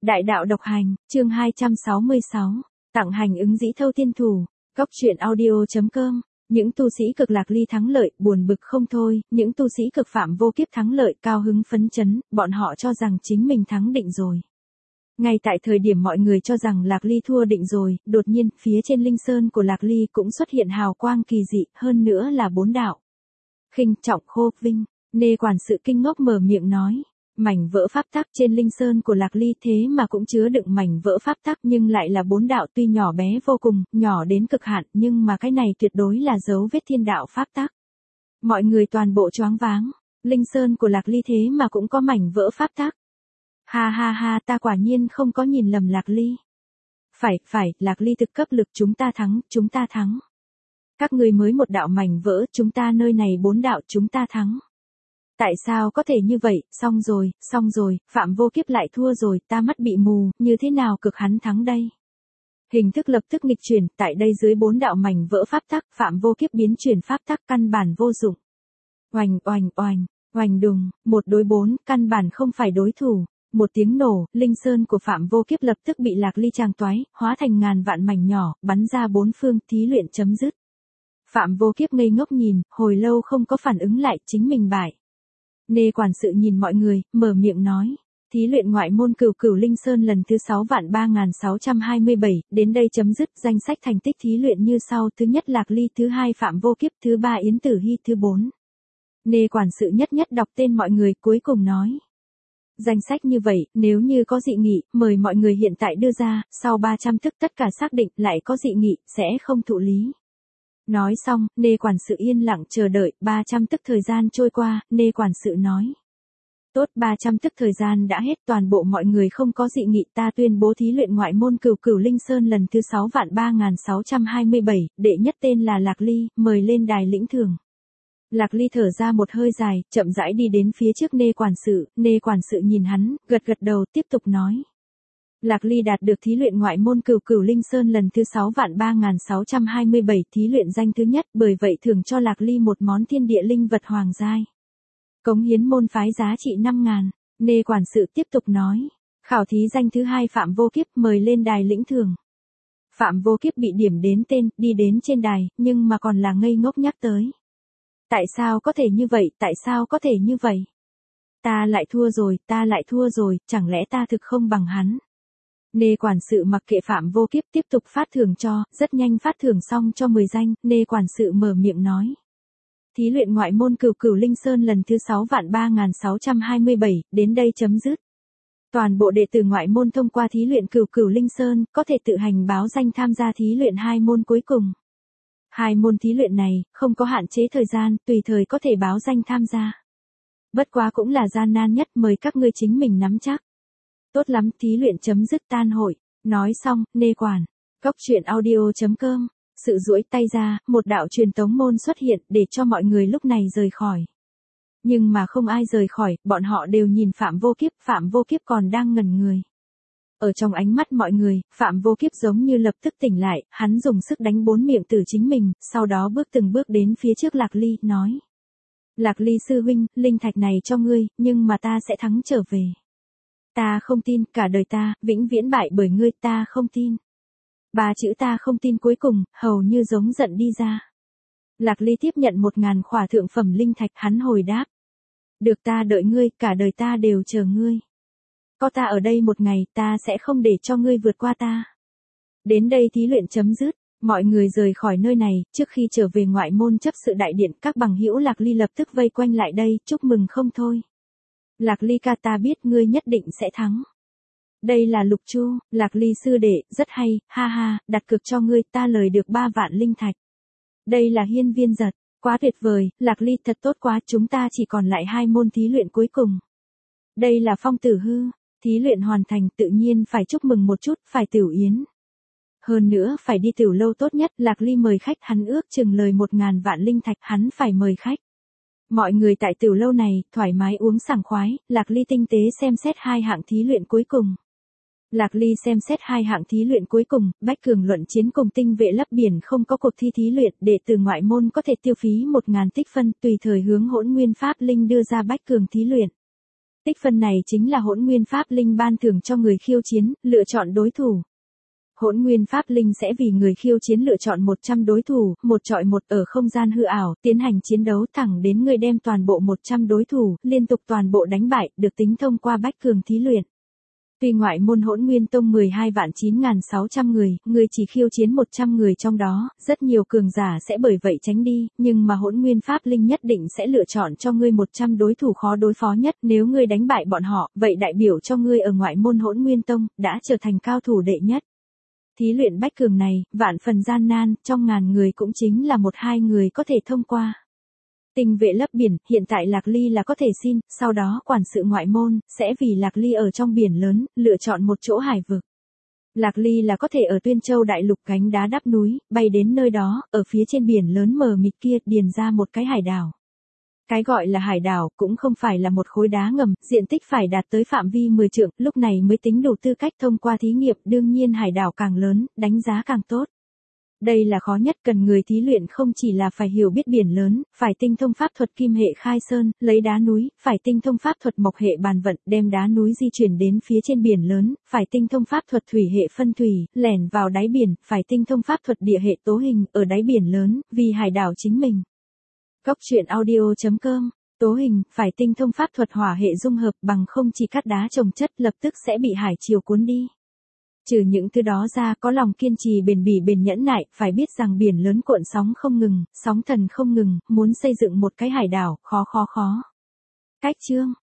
Đại đạo độc hành, chương 266, tặng hành ứng dĩ thâu tiên thủ, góc truyện audio.com. Những tu sĩ cực lạc ly thắng lợi, buồn bực không thôi, những tu sĩ cực phạm vô kiếp thắng lợi, cao hứng phấn chấn, bọn họ cho rằng chính mình thắng định rồi. Ngay tại thời điểm mọi người cho rằng Lạc Ly thua định rồi, đột nhiên, phía trên linh sơn của Lạc Ly cũng xuất hiện hào quang kỳ dị, hơn nữa là 4 đạo. Khinh Trọng Khô Vinh, Nê quản sự kinh ngốc mở miệng nói. Mảnh vỡ pháp tắc trên linh sơn của Lạc Ly thế mà cũng chứa đựng mảnh vỡ pháp tắc nhưng lại là 4 đạo tuy nhỏ bé vô cùng, nhỏ đến cực hạn nhưng mà cái này tuyệt đối là dấu vết thiên đạo pháp tắc. Mọi người toàn bộ choáng váng, linh sơn của Lạc Ly thế mà cũng có mảnh vỡ pháp tắc. Ha ha ha, ta quả nhiên không có nhìn lầm Lạc Ly. Phải, Lạc Ly thực cấp lực, chúng ta thắng. Các người mới một đạo mảnh vỡ, chúng ta nơi này 4 đạo, chúng ta thắng. Tại sao có thể như vậy, xong rồi, Phạm Vô Kiếp lại thua rồi, ta mắt bị mù, như thế nào cực hắn thắng đây? Hình thức lập tức nghịch chuyển, tại đây dưới 4 đạo mảnh vỡ pháp tắc, Phạm Vô Kiếp biến chuyển pháp tắc căn bản vô dụng. Oành đùng, 1 đối 4, căn bản không phải đối thủ. Một tiếng nổ, linh sơn của Phạm Vô Kiếp lập tức bị Lạc Ly tràng toái, hóa thành ngàn vạn mảnh nhỏ, bắn ra 4 phương, thí luyện chấm dứt. Phạm Vô Kiếp ngây ngốc nhìn, hồi lâu không có phản ứng lại, chính mình bại. Nê quản sự nhìn mọi người, mở miệng nói. Thí luyện ngoại môn Cửu Linh Sơn lần thứ 63627, đến đây chấm dứt, danh sách thành tích thí luyện như sau, thứ nhất Lạc Ly, thứ hai Phạm Vô Kiếp, thứ ba Yến Tử Hy, thứ 4. Nê quản sự nhất đọc tên mọi người, cuối cùng nói. Danh sách như vậy, nếu như có dị nghị, mời mọi người hiện tại đưa ra, sau 300 tức tất cả xác định, lại có dị nghị, sẽ không thụ lý. Nói xong, Nê quản sự yên lặng chờ đợi, 300 tức thời gian trôi qua, Nê quản sự nói. Tốt, 300 tức thời gian đã hết, toàn bộ mọi người không có dị nghị, ta tuyên bố thí luyện ngoại môn Cửu Linh Sơn lần thứ 63627, đệ nhất tên là Lạc Ly, mời lên đài lĩnh thưởng. Lạc Ly thở ra một hơi dài, chậm rãi đi đến phía trước Nê quản sự nhìn hắn, gật đầu, tiếp tục nói. Lạc Ly đạt được thí luyện ngoại môn Cửu Linh Sơn lần thứ 63627, thí luyện danh thứ nhất, bởi vậy thưởng cho Lạc Ly một món thiên địa linh vật hoàng giai. Cống hiến môn phái giá trị 5.000, Nê quản sự tiếp tục nói. Khảo thí danh thứ hai Phạm Vô Kiếp, mời lên đài lĩnh thưởng. Phạm Vô Kiếp bị điểm đến tên, đi đến trên đài, nhưng mà còn là ngây ngốc nhắc tới. Tại sao có thể như vậy? Ta lại thua rồi, chẳng lẽ ta thực không bằng hắn? Nê quản sự mặc kệ Phạm Vô Kiếp tiếp tục phát thưởng cho, rất nhanh phát thưởng xong cho 10 danh, Nê quản sự mở miệng nói. Thí luyện ngoại môn Cửu Linh Sơn lần thứ 63627, đến đây chấm dứt. Toàn bộ đệ tử ngoại môn thông qua thí luyện Cửu Linh Sơn, có thể tự hành báo danh tham gia thí luyện 2 môn cuối cùng. 2 môn thí luyện này, không có hạn chế thời gian, tùy thời có thể báo danh tham gia. Bất quá cũng là gian nan nhất, mời các ngươi chính mình nắm chắc. Tốt lắm, thí luyện chấm dứt tan hội. Nói xong, Nê quản. Góc truyện audio.com. Sự duỗi tay ra, một đạo truyền tống môn xuất hiện, để cho mọi người lúc này rời khỏi. Nhưng mà không ai rời khỏi, bọn họ đều nhìn Phạm Vô Kiếp còn đang ngẩn người. Ở trong ánh mắt mọi người, Phạm Vô Kiếp giống như lập tức tỉnh lại, hắn dùng sức đánh 4 miệng tử chính mình, sau đó từng bước đến phía trước Lạc Ly, nói. Lạc Ly sư huynh, linh thạch này cho ngươi, nhưng mà ta sẽ thắng trở về. Ta không tin, cả đời ta, vĩnh viễn bại bởi ngươi, ta không tin. 3 chữ ta không tin cuối cùng, hầu như giống giận đi ra. Lạc Ly tiếp nhận 1000 khỏa thượng phẩm linh thạch, hắn hồi đáp. Được, ta đợi ngươi, cả đời ta đều chờ ngươi. Có ta ở đây một ngày, ta sẽ không để cho ngươi vượt qua ta. Đến đây thí luyện chấm dứt, mọi người rời khỏi nơi này, trước khi trở về ngoại môn chấp sự đại điện, các bằng hữu Lạc Ly lập tức vây quanh lại đây, chúc mừng không thôi. Lạc Ly ca, ta biết ngươi nhất định sẽ thắng. Đây là Lục Chu, Lạc Ly sư đệ, rất hay, ha ha, đặt cược cho ngươi, ta lời được 3 vạn linh thạch. Đây là Hiên Viên Giật, quá tuyệt vời, Lạc Ly thật tốt quá, chúng ta chỉ còn lại 2 môn thí luyện cuối cùng. Đây là Phong Tử Hư, thí luyện hoàn thành, tự nhiên phải chúc mừng một chút, phải tiểu yến. Hơn nữa phải đi tiểu lâu tốt nhất, Lạc Ly mời khách, hắn ước chừng lời 1000 vạn linh thạch, hắn phải mời khách. Mọi người tại tiểu lâu này, thoải mái uống sảng khoái, Lạc Ly tinh tế xem xét 2 hạng thí luyện cuối cùng. Lạc Ly xem xét 2 hạng thí luyện cuối cùng, Bách Cường luận chiến cùng tinh vệ lấp biển không có cuộc thi thí luyện, đệ tử ngoại môn có thể tiêu phí 1000 tích phân, tùy thời hướng Hỗn Nguyên Pháp Linh đưa ra Bách Cường thí luyện. Tích phân này chính là Hỗn Nguyên Pháp Linh ban thưởng cho người khiêu chiến, lựa chọn đối thủ. Hỗn Nguyên Pháp Linh sẽ vì người khiêu chiến lựa chọn 100 đối thủ, một chọi một ở không gian hư ảo, tiến hành chiến đấu thẳng đến người đem toàn bộ 100 đối thủ, liên tục toàn bộ đánh bại, được tính thông qua bách cường thí luyện. Tuy ngoại môn Hỗn Nguyên Tông 12.9.600 người chỉ khiêu chiến 100 người trong đó, rất nhiều cường giả sẽ bởi vậy tránh đi, nhưng mà Hỗn Nguyên Pháp Linh nhất định sẽ lựa chọn cho ngươi 100 đối thủ khó đối phó nhất, nếu ngươi đánh bại bọn họ, vậy đại biểu cho ngươi ở ngoại môn Hỗn Nguyên Tông, đã trở thành cao thủ đệ nhất. Thí luyện bách cường này, vạn phần gian nan, trong ngàn người cũng chính là 1-2 người có thể thông qua. Tinh vệ lấp biển, hiện tại Lạc Ly là có thể xin, sau đó quản sự ngoại môn, sẽ vì Lạc Ly ở trong biển lớn, lựa chọn một chỗ hải vực. Lạc Ly là có thể ở Tuyên Châu đại lục gánh đá đắp núi, bay đến nơi đó, ở phía trên biển lớn mờ mịt kia, điền ra một cái hải đảo. Cái gọi là hải đảo, cũng không phải là một khối đá ngầm, diện tích phải đạt tới phạm vi 10 trượng, lúc này mới tính đủ tư cách thông qua thí nghiệm, đương nhiên hải đảo càng lớn, đánh giá càng tốt. Đây là khó nhất, cần người thí luyện không chỉ là phải hiểu biết biển lớn, phải tinh thông pháp thuật kim hệ khai sơn, lấy đá núi, phải tinh thông pháp thuật mộc hệ bàn vận, đem đá núi di chuyển đến phía trên biển lớn, phải tinh thông pháp thuật thủy hệ phân thủy, lẻn vào đáy biển, phải tinh thông pháp thuật địa hệ tố hình, ở đáy biển lớn, vì hải đảo chính mình. Góc truyện audio.com, tố hình, phải tinh thông pháp thuật hỏa hệ dung hợp, bằng không chỉ cắt đá trồng chất lập tức sẽ bị hải triều cuốn đi. Trừ những thứ đó ra, có lòng kiên trì bền bỉ bền nhẫn nại, phải biết rằng biển lớn cuộn sóng không ngừng, sóng thần không ngừng, muốn xây dựng một cái hải đảo, khó. Cách chương